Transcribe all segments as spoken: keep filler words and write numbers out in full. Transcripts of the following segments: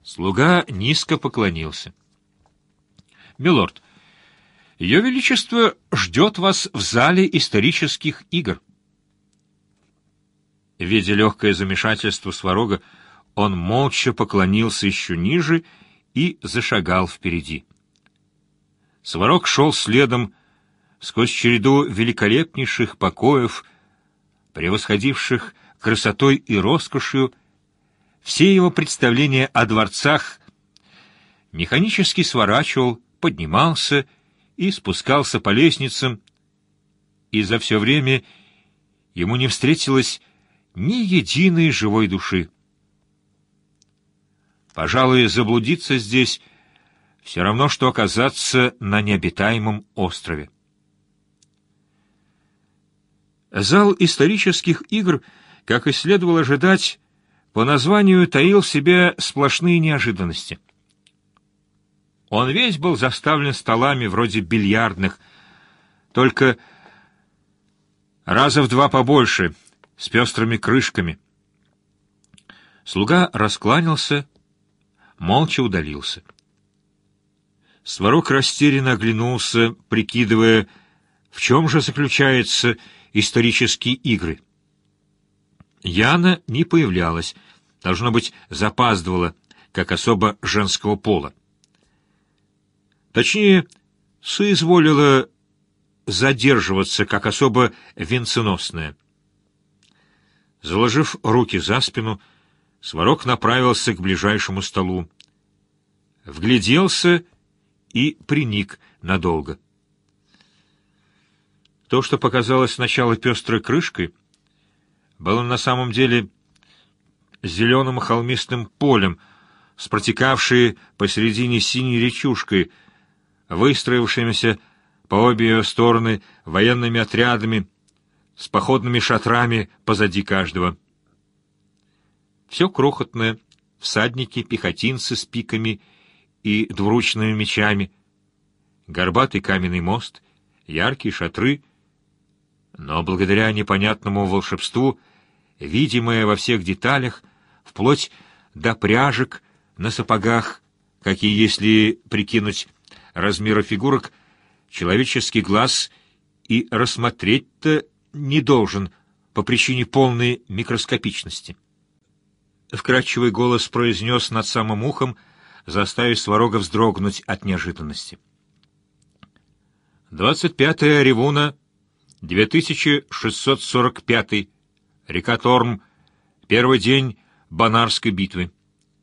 Слуга низко поклонился. «Милорд, Ее Величество ждет вас в зале исторических игр». Видя легкое замешательство Сварога, он молча поклонился еще ниже и зашагал впереди. Сварог шел следом сквозь череду великолепнейших покоев, превосходивших красотой и роскошью все его представления о дворцах, механически сворачивал, поднимался и спускался по лестницам, и за все время ему не встретилось ни единой живой души. Пожалуй, заблудиться здесь все равно, что оказаться на необитаемом острове. Зал исторических игр, как и следовало ожидать, по названию таил в себе сплошные неожиданности. Он весь был заставлен столами вроде бильярдных, только раза в два побольше, с пестрыми крышками. Слуга раскланялся, молча удалился. Сварог растерянно оглянулся, прикидывая, в чем же заключаются исторические игры. Яна не появлялась, должно быть, запаздывала, как особа женского пола. Точнее, соизволила задерживаться, как особо венценосная. Заложив руки за спину, Сварог направился к ближайшему столу, вгляделся и приник надолго. То, что показалось сначала пестрой крышкой, было на самом деле зеленым холмистым полем, с протекавшей посередине синей речушкой, выстроившимися по обе ее стороны военными отрядами, с походными шатрами позади каждого. Все крохотное, всадники, пехотинцы с пиками и двуручными мечами, горбатый каменный мост, яркие шатры, но благодаря непонятному волшебству, видимое во всех деталях, вплоть до пряжек на сапогах, какие, если прикинуть размеры фигурок, человеческий глаз и рассмотреть-то не должен по причине полной микроскопичности. Вкрадчивый голос произнес над самым ухом, заставив Сварога вздрогнуть от неожиданности. «Двадцать пятое Ревуна, две тысячи шестьсот сорок пятый, река Торм, первый день Бонарской битвы».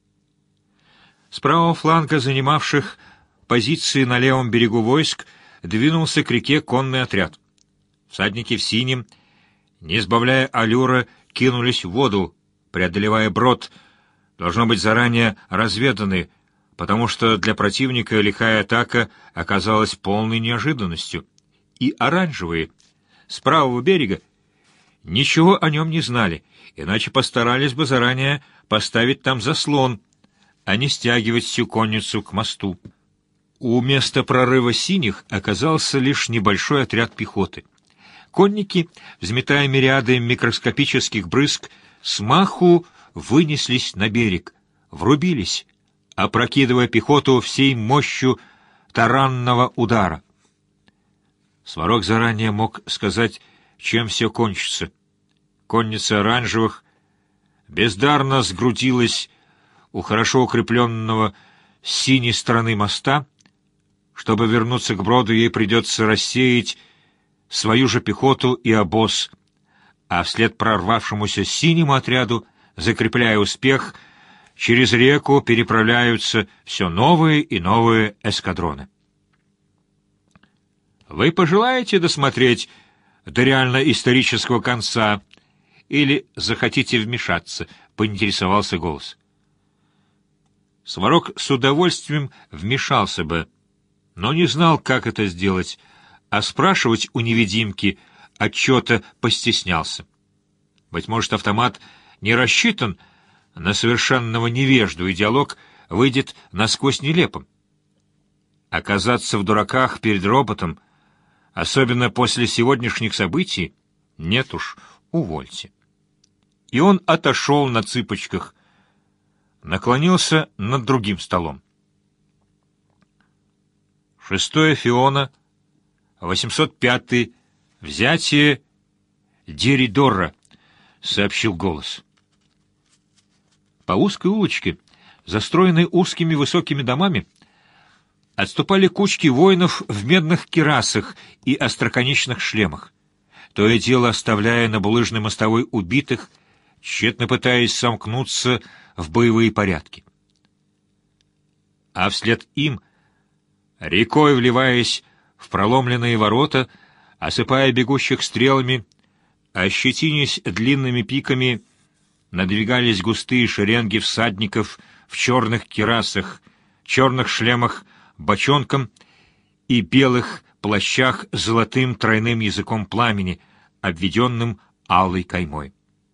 С правого фланга занимавших позиции на левом берегу войск двинулся к реке конный отряд. Всадники в синем, не сбавляя аллюра, кинулись в воду, преодолевая брод, должно быть заранее разведаны, потому что для противника лихая атака оказалась полной неожиданностью. И оранжевые, с правого берега, ничего о нем не знали, иначе постарались бы заранее поставить там заслон, а не стягивать всю конницу к мосту. У места прорыва синих оказался лишь небольшой отряд пехоты. Конники, взметая мириады микроскопических брызг, смаху вынеслись на берег, врубились, опрокидывая пехоту всей мощью таранного удара. Сварог заранее мог сказать, чем все кончится. Конница оранжевых бездарно сгрудилась у хорошо укрепленного с синей стороны моста. Чтобы вернуться к броду, ей придется рассеять свою же пехоту и обоз, а вслед прорвавшемуся синему отряду, закрепляя успех, через реку переправляются все новые и новые эскадроны. «Вы пожелаете досмотреть до реально-исторического конца или захотите вмешаться?» — поинтересовался голос. Сварог с удовольствием вмешался бы, но не знал, как это сделать, а спрашивать у невидимки отчета постеснялся. Быть может, автомат не рассчитан на совершенного невежду, и диалог выйдет насквозь нелепым. Оказаться в дураках перед роботом, особенно после сегодняшних событий, нет уж, увольте. И он отошел на цыпочках, наклонился над другим столом. Шестое Фиона, восемьсот пятый, взятие Деридора, сообщил голос. По узкой улочке, застроенной узкими высокими домами, отступали кучки воинов в медных кирасах и остроконечных шлемах, то и дело оставляя на булыжной мостовой убитых, тщетно пытаясь сомкнуться в боевые порядки. А вслед им, рекой вливаясь в проломленные ворота, осыпая бегущих стрелами, ощетинясь длинными пиками, надвигались густые шеренги всадников в черных кирасах, черных шлемах, бочонком и белых плащах с золотым тройным языком пламени, обведенным алой каймой.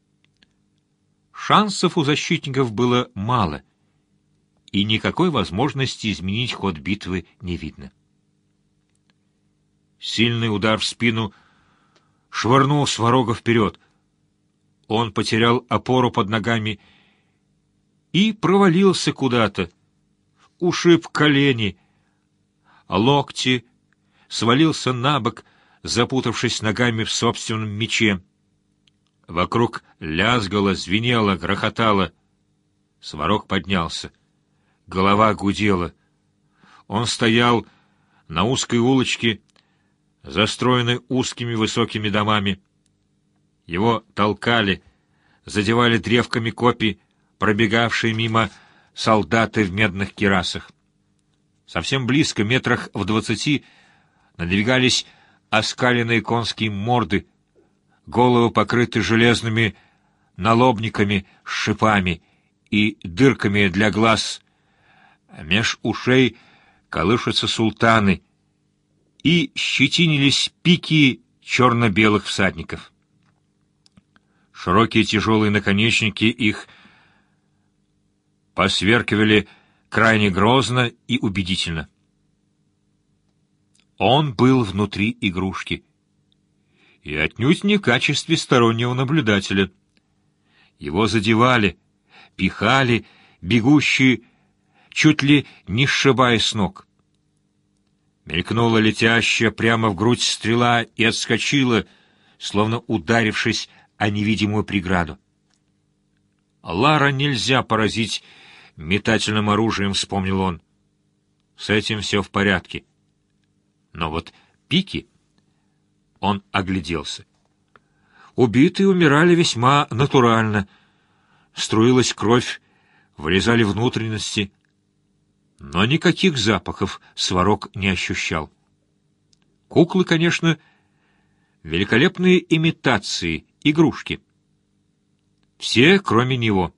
Шансов у защитников было мало, и никакой возможности изменить ход битвы не видно. Сильный удар в спину швырнул Сварога вперед. Он потерял опору под ногами и провалился куда-то, ушиб колени, локти, свалился на бок, запутавшись ногами в собственном мече. Вокруг лязгало, звенело, грохотало. Сварог поднялся. Голова гудела. Он стоял на узкой улочке, застроенной узкими высокими домами. Его толкали, задевали древками копий, пробегавшие мимо солдаты в медных кирасах. Совсем близко, метрах в двадцати, надвигались оскаленные конские морды, головы покрыты железными налобниками с шипами и дырками для глаз. Меж ушей колышутся султаны, и щетинились пики черно-белых всадников. Широкие тяжелые наконечники их посверкивали крайне грозно и убедительно. Он был внутри игрушки, и отнюдь не в качестве стороннего наблюдателя. Его задевали, пихали, бегущие, чуть ли не сшибая с ног. Мелькнула летящая прямо в грудь стрела и отскочила, словно ударившись о невидимую преграду. Лара нельзя поразить метательным оружием, вспомнил он. С этим все в порядке. Но вот пики... Он огляделся. Убитые умирали весьма натурально. Струилась кровь, вылезали внутренности. Но никаких запахов Сварог не ощущал. Куклы, конечно, великолепные имитации, игрушки. Все, кроме него.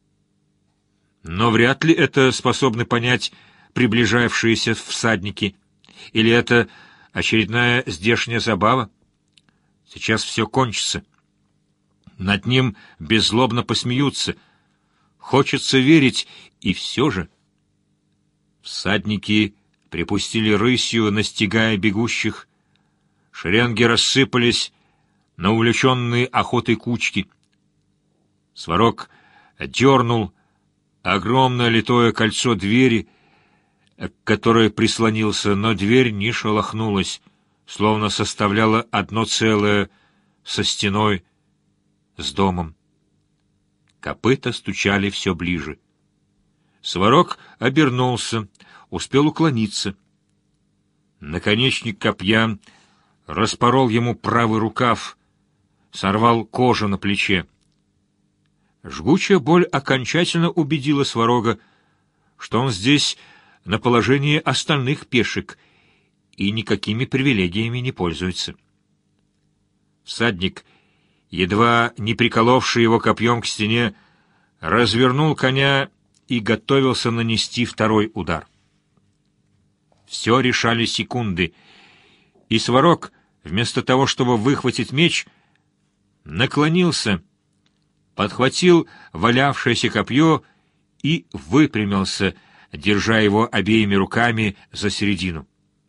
Но вряд ли это способны понять приближавшиеся всадники. Или это очередная здешняя забава? Сейчас все кончится. Над ним беззлобно посмеются. Хочется верить, и все же... Всадники припустили рысью, настигая бегущих. Шеренги рассыпались на увлеченные охотой кучки. Сварог дернул огромное литое кольцо двери, к которой прислонился, но дверь не шелохнулась, словно составляла одно целое со стеной, с домом. Копыта стучали все ближе. Сварог обернулся, успел уклониться. Наконечник копья распорол ему правый рукав, сорвал кожу на плече. Жгучая боль окончательно убедила Сварога, что он здесь на положении остальных пешек и никакими привилегиями не пользуется. Всадник, едва не приколовший его копьем к стене, развернул коня и готовился нанести второй удар. Все решали секунды, и Сварог, вместо того, чтобы выхватить меч, наклонился, подхватил валявшееся копье и выпрямился, держа его обеими руками за середину.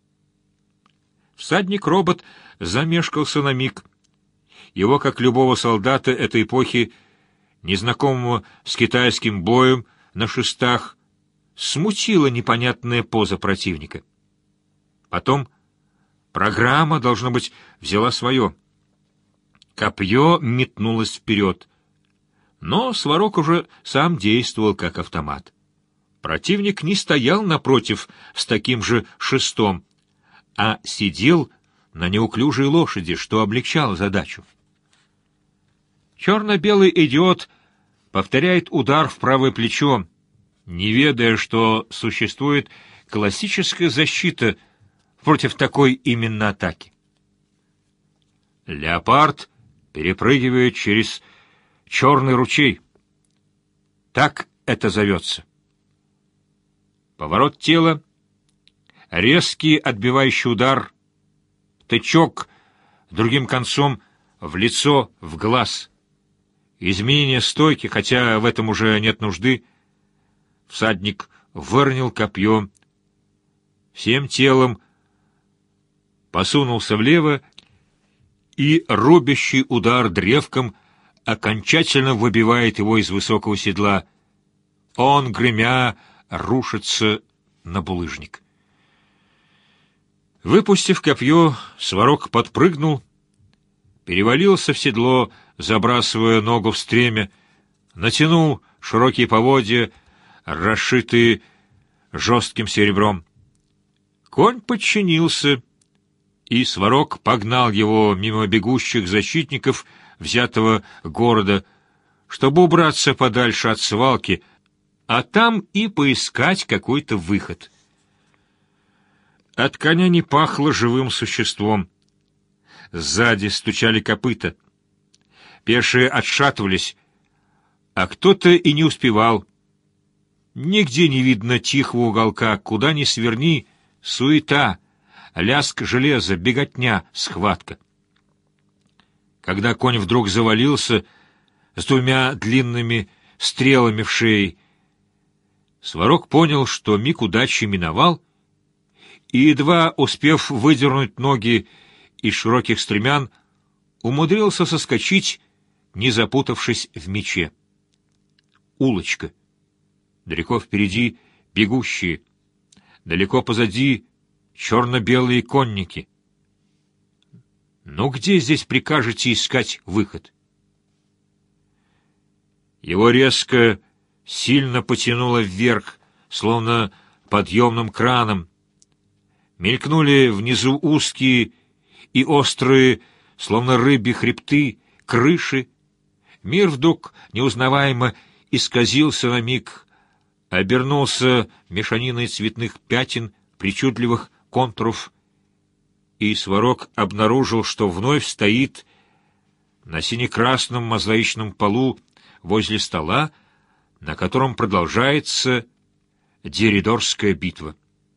Всадник-робот замешкался на миг. Его, как любого солдата этой эпохи, незнакомого с китайским боем, на шестах смутила непонятная поза противника. Потом программа, должно быть, взяла свое. Копье метнулось вперед. Но Сварог уже сам действовал как автомат. Противник не стоял напротив с таким же шестом, а сидел на неуклюжей лошади, что облегчало задачу. Черно-белый идиот повторяет удар в правое плечо, не ведая, что существует классическая защита против такой именно атаки. Леопард перепрыгивает через черный ручей. Так это зовется. Поворот тела, резкий отбивающий удар, тычок другим концом в лицо, в глаз. Изменение стойки, хотя в этом уже нет нужды. Всадник выронил копье, всем телом посунулся влево, и рубящий удар древком окончательно выбивает его из высокого седла. Он, гремя, рушится на булыжник. Выпустив копье, Сварог подпрыгнул, перевалился в седло, забрасывая ногу в стремя, натянул широкие поводья, расшитые жестким серебром. Конь подчинился, и Сварог погнал его мимо бегущих защитников взятого города, чтобы убраться подальше от свалки, а там и поискать какой-то выход. От коня не пахло живым существом. Сзади стучали копыта. Пешие отшатывались, а кто-то и не успевал. Нигде не видно тихого уголка, куда ни сверни, суета, лязг железа, беготня, схватка. Когда конь вдруг завалился с двумя длинными стрелами в шее, Сварог понял, что миг удачи миновал, и, едва успев выдернуть ноги из широких стремян, умудрился соскочить, не запутавшись в мече. Улочка. Далеко впереди бегущие, далеко позади черно-белые конники. Ну где здесь прикажете искать выход? Его резко, сильно потянуло вверх, словно подъемным краном. Мелькнули внизу узкие и острые, словно рыбьи хребты, крыши. Мир вдруг неузнаваемо исказился на миг, обернулся мешаниной цветных пятен, причудливых контуров, и Сварог обнаружил, что вновь стоит на сине-красном мозаичном полу возле стола, на котором продолжается Диридорская битва.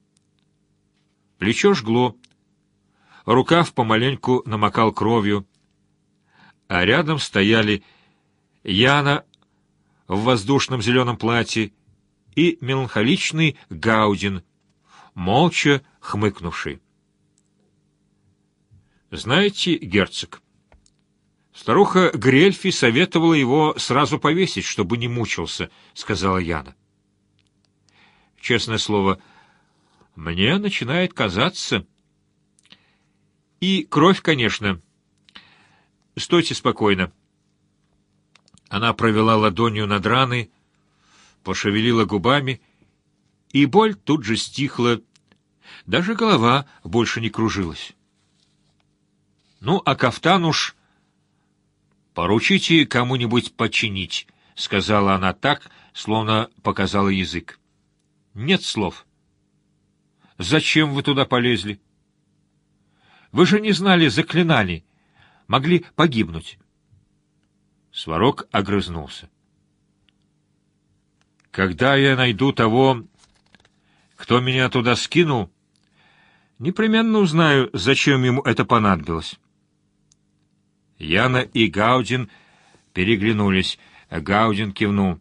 Плечо жгло, рукав помаленьку намокал кровью, а рядом стояли Яна в воздушном зеленом платье и меланхоличный Гаудин, молча хмыкнувший. «Знаете, герцог, старуха Грельфи советовала его сразу повесить, чтобы не мучился», — сказала Яна. «Честное слово, мне начинает казаться. И кровь, конечно. Стойте спокойно». Она провела ладонью над раной, пошевелила губами, и боль тут же стихла, даже голова больше не кружилась. «Ну, а кафтан уж поручите кому-нибудь починить», — сказала она так, словно показала язык. «Нет слов. Зачем вы туда полезли? Вы же не знали заклинаний, могли погибнуть». Сварог огрызнулся. «Когда я найду того, кто меня туда скинул, непременно узнаю, зачем ему это понадобилось». Яна и Гаудин переглянулись. Гаудин кивнул.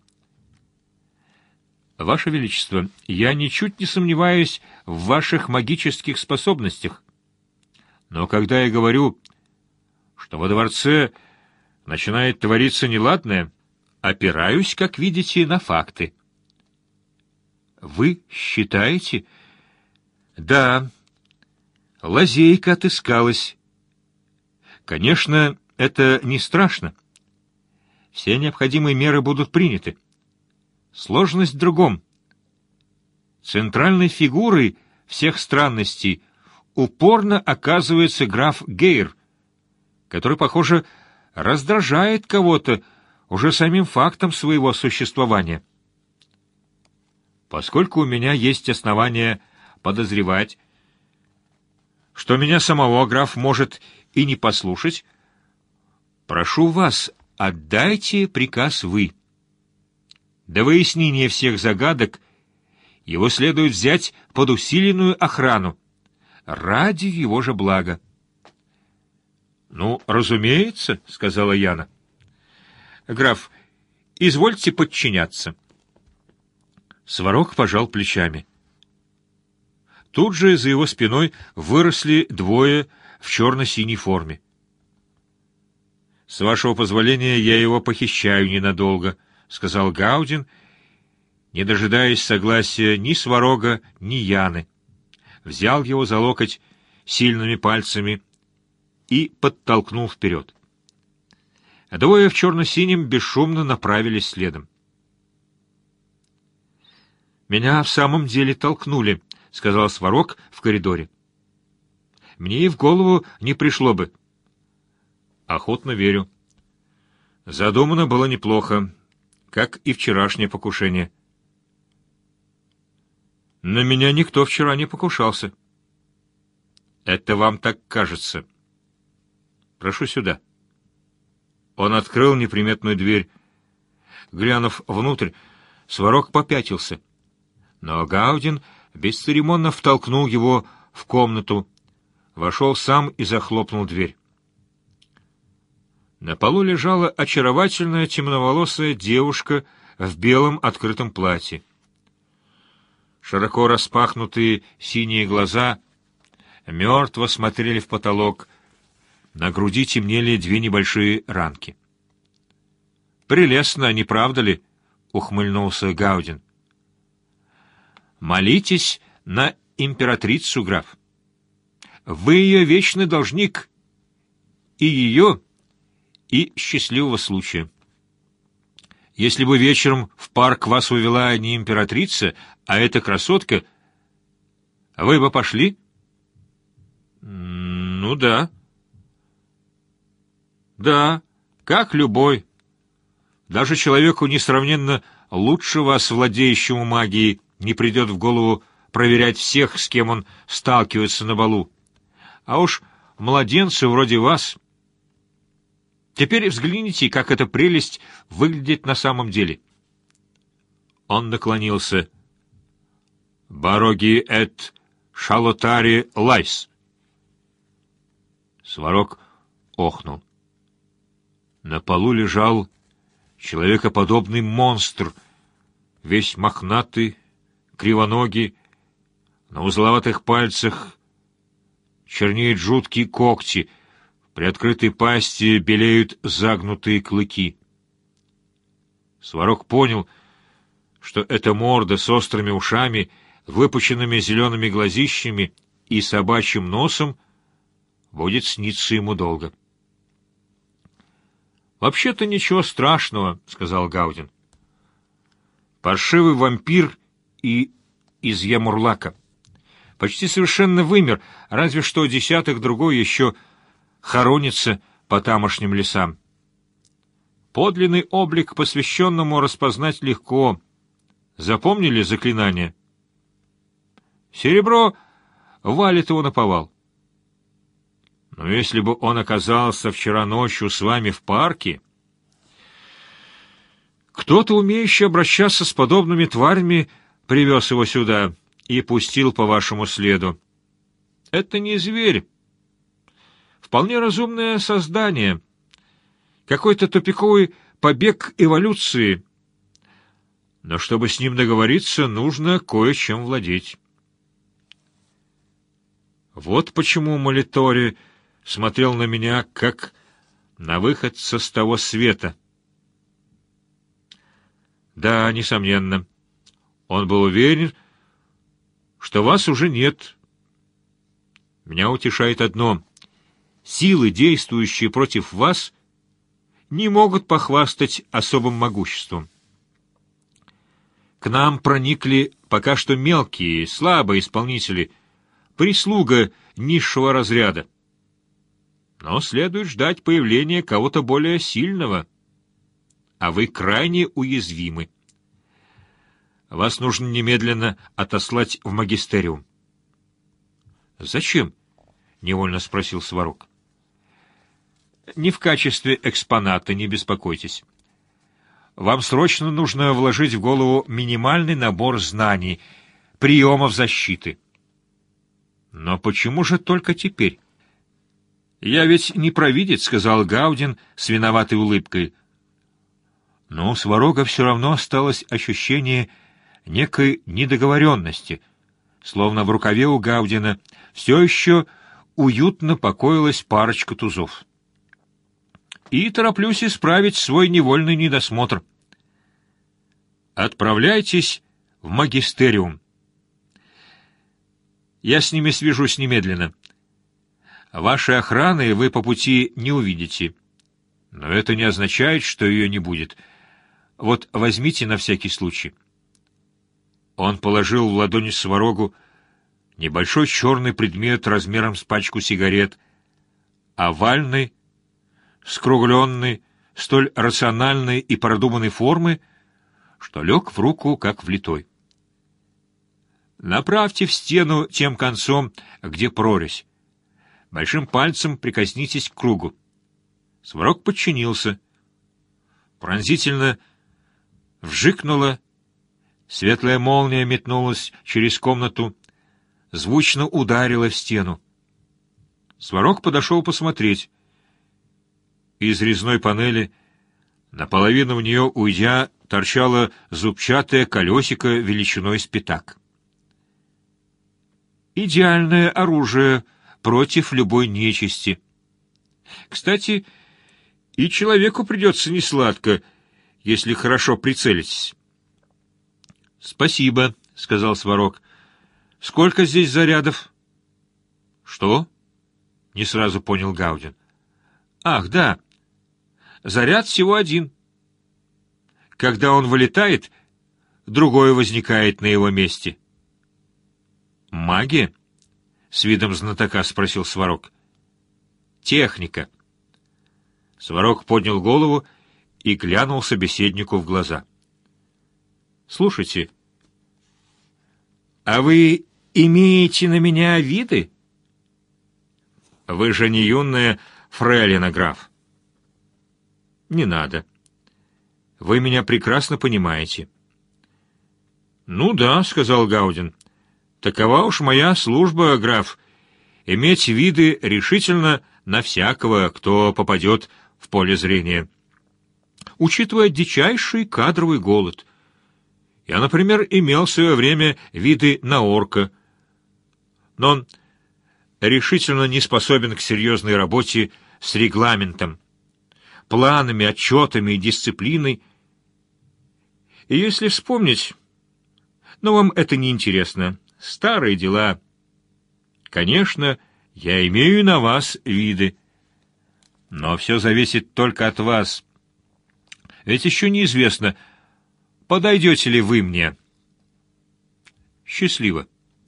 «Ваше Величество, я ничуть не сомневаюсь в ваших магических способностях. Но когда я говорю, что во дворце начинает твориться неладное, опираюсь, как видите, на факты. Вы считаете? Да. Лазейка отыскалась. Конечно, это не страшно. Все необходимые меры будут приняты. Сложность в другом. Центральной фигурой всех странностей упорно оказывается граф Гейр, который, похоже, раздражает кого-то уже самим фактом своего существования. Поскольку у меня есть основания подозревать, что меня самого граф может и не послушать, прошу вас, отдайте приказ вы. До выяснения всех загадок его следует взять под усиленную охрану, ради его же блага. — Ну, разумеется, — сказала Яна. — Граф, извольте подчиняться. Сварог пожал плечами. Тут же за его спиной выросли двое в черно-синей форме. — С вашего позволения я его похищаю ненадолго, — сказал Гаудин, не дожидаясь согласия ни Сварога, ни Яны. Взял его за локоть сильными пальцами и подтолкнул вперед. Двое в черно-синем бесшумно направились следом. «Меня в самом деле толкнули», — сказал Сварог в коридоре. «Мне и в голову не пришло бы». «Охотно верю. Задумано было неплохо, как и вчерашнее покушение». «На меня никто вчера не покушался». «Это вам так кажется». «Прошу сюда». Он открыл неприметную дверь. Глянув внутрь, Сварог попятился. Но Гаудин бесцеремонно втолкнул его в комнату, вошел сам и захлопнул дверь. На полу лежала очаровательная темноволосая девушка в белом открытом платье. Широко распахнутые синие глаза мертво смотрели в потолок, на груди темнели две небольшие ранки. «Прелестно, не правда ли?» — ухмыльнулся Гаудин. «Молитесь на императрицу, граф. Вы ее вечный должник, и ее, и счастливого случая. Если бы вечером в парк вас увела не императрица, а эта красотка, вы бы пошли?» «Ну да». «Да, как любой. Даже человеку несравненно лучше вас, владеющему магией, не придет в голову проверять всех, с кем он сталкивается на балу. А уж младенцы вроде вас. Теперь взгляните, как эта прелесть выглядит на самом деле». Он наклонился. «Бароги эт шалотари лайс». Сварог охнул. На полу лежал человекоподобный монстр, весь мохнатый, кривоногий, на узловатых пальцах чернеют жуткие когти, при открытой пасти белеют загнутые клыки. Сварог понял, что эта морда с острыми ушами, выпученными зелеными глазищами и собачьим носом будет сниться ему долго. «Вообще-то ничего страшного», — сказал Гаудин. «Паршивый вампир и из Ямурлака. Почти совершенно вымер, разве что десяток-другой еще хоронится по тамошним лесам. Подлинный облик посвященному распознать легко. Запомнили заклинание? Серебро валит его наповал. Но если бы он оказался вчера ночью с вами в парке, кто-то, умеющий обращаться с подобными тварями, привез его сюда и пустил по вашему следу. Это не зверь. Вполне разумное создание. Какой-то тупиковый побег эволюции. Но чтобы с ним договориться, нужно кое-чем владеть. Вот почему Молитори смотрел на меня, как на выходца с того света. Да, несомненно. Он был уверен, что вас уже нет. Меня утешает одно: силы, действующие против вас, не могут похвастать особым могуществом. К нам проникли пока что мелкие, слабые исполнители, прислуга низшего разряда. Но следует ждать появления кого-то более сильного, а вы крайне уязвимы. Вас нужно немедленно отослать в магистериум. — Зачем? — невольно спросил Сварог. — Не в качестве экспоната, не беспокойтесь. Вам срочно нужно вложить в голову минимальный набор знаний, приемов защиты. — Но почему же только теперь? — Я ведь не провидец, — сказал Гаудин с виноватой улыбкой. Но у Сварога все равно осталось ощущение некой недоговоренности, словно в рукаве у Гаудина все еще уютно покоилась парочка тузов. И тороплюсь исправить свой невольный недосмотр. Отправляйтесь в магистериум. Я с ними свяжусь немедленно. Вашей охраны вы по пути не увидите. Но это не означает, что ее не будет. Вот возьмите на всякий случай. Он положил в ладони Сварогу небольшой черный предмет размером с пачку сигарет, овальный, скругленный, столь рациональной и продуманной формы, что лег в руку, как влитой. Направьте в стену тем концом, где прорезь. Большим пальцем прикоснитесь к кругу. Сварог подчинился. Пронзительно вжикнуло, светлая молния метнулась через комнату, звучно ударила в стену. Сварог подошел посмотреть. Из резной панели, наполовину в нее уйдя, торчало зубчатое колесико величиной с пятак. Идеальное оружие против любой нечисти. Кстати, и человеку придется несладко, если хорошо прицелитесь. — Спасибо, — сказал Сварог. — Сколько здесь зарядов? — Что? — не сразу понял Гаудин. — Ах, да. Заряд всего один. Когда он вылетает, другой возникает на его месте. — Магия? — с видом знатока спросил Сварог. — Техника. Сварог поднял голову и глянул собеседнику в глаза. — Слушайте, а вы имеете на меня виды? — Вы же не юная фрейлина, граф. — Не надо. Вы меня прекрасно понимаете. — Ну да, — сказал Гаудин. — Такова уж моя служба, граф, иметь виды решительно на всякого, кто попадет в поле зрения. Учитывая дичайший кадровый голод. Я, например, имел в свое время виды на орка, но он решительно не способен к серьезной работе с регламентом, планами, отчетами и дисциплиной. И если вспомнить, но вам это не интересно, старые дела. Конечно, я имею на вас виды, но все зависит только от вас. Ведь еще неизвестно, подойдете ли вы мне. Счастливо.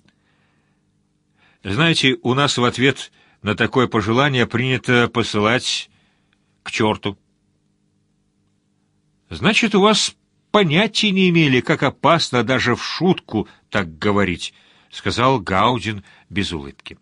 Знаете, у нас в ответ на такое пожелание принято посылать к черту. Значит, у вас понятия не имели, как опасно даже в шутку так говорить, — сказал Гаудин без улыбки.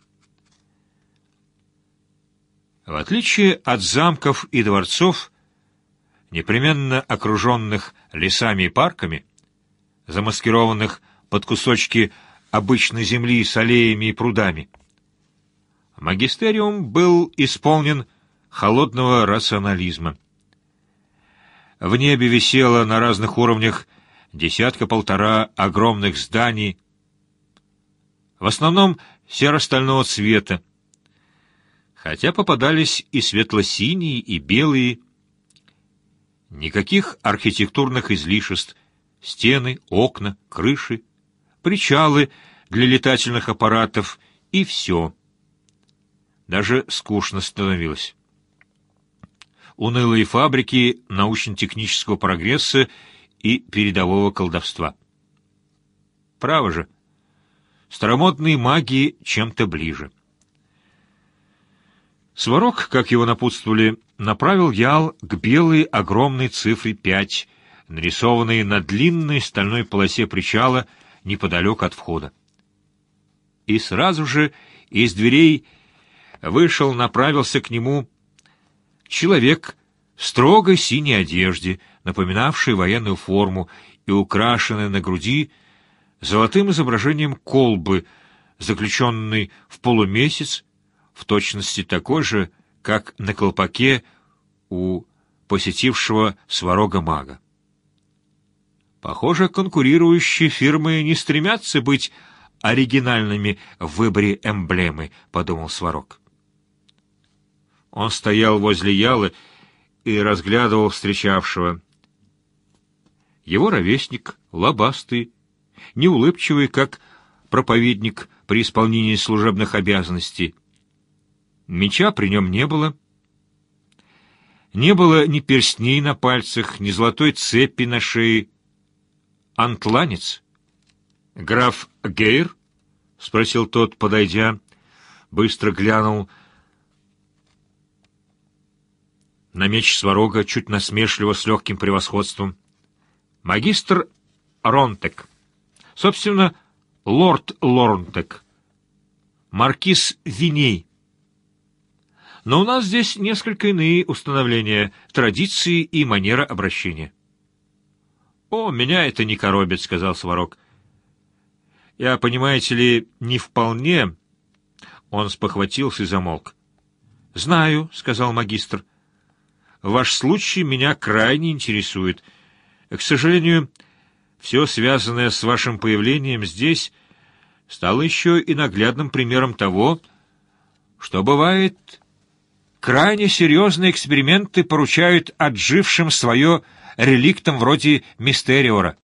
В отличие от замков и дворцов, непременно окруженных лесами и парками, замаскированных под кусочки обычной земли с аллеями и прудами, магистериум был исполнен холодного рационализма. В небе висело на разных уровнях десятка-полтора огромных зданий, в основном серо-стального цвета, хотя попадались и светло-синие, и белые. Никаких архитектурных излишеств: стены, окна, крыши, причалы для летательных аппаратов, и все. Даже скучно становилось. Унылые фабрики научно-технического прогресса и передового колдовства. Право же, старомодные маги чем-то ближе. Сварог, как его напутствовали, направил Ял к белой огромной цифре пять, нарисованной на длинной стальной полосе причала неподалеку от входа. И сразу же из дверей вышел, направился к нему человек в строгой синей одежде, напоминавшей военную форму и украшенной на груди золотым изображением колбы, заключенной в полумесяц, в точности такой же, как на колпаке у посетившего Сварога мага. Похоже, конкурирующие фирмы не стремятся быть оригинальными в выборе эмблемы, — подумал Сварог. Он стоял возле Ялы и разглядывал встречавшего. Его ровесник, лобастый, неулыбчивый, как проповедник при исполнении служебных обязанностей. Меча при нем не было. Не было ни перстней на пальцах, ни золотой цепи на шее. Антланец? Граф Гейр? — спросил тот, подойдя, быстро глянул на меч Сварога, чуть насмешливо, с легким превосходством. Магистр Ронтек. Собственно, лорд Лорнтек. Маркиз Виней. Но у нас здесь несколько иные установления, традиции и манера обращения. — О, меня это не коробит, — сказал Сварог. — Я, понимаете ли, не вполне... Он спохватился и замолк. — Знаю, — сказал магистр. — Ваш случай меня крайне интересует. К сожалению, все связанное с вашим появлением здесь стало еще и наглядным примером того, что бывает... Крайне серьезные эксперименты поручают отжившим свое реликтам вроде Мистериора.